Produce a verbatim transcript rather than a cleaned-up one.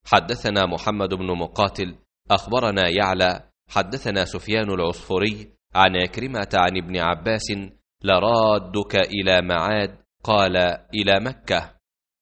حدثنا محمد بن مقاتل أخبرنا يعلى حدثنا سفيان العصفري عن عكرمة عن ابن عباس: لرادك إلى معاد، قال: إلى مكة.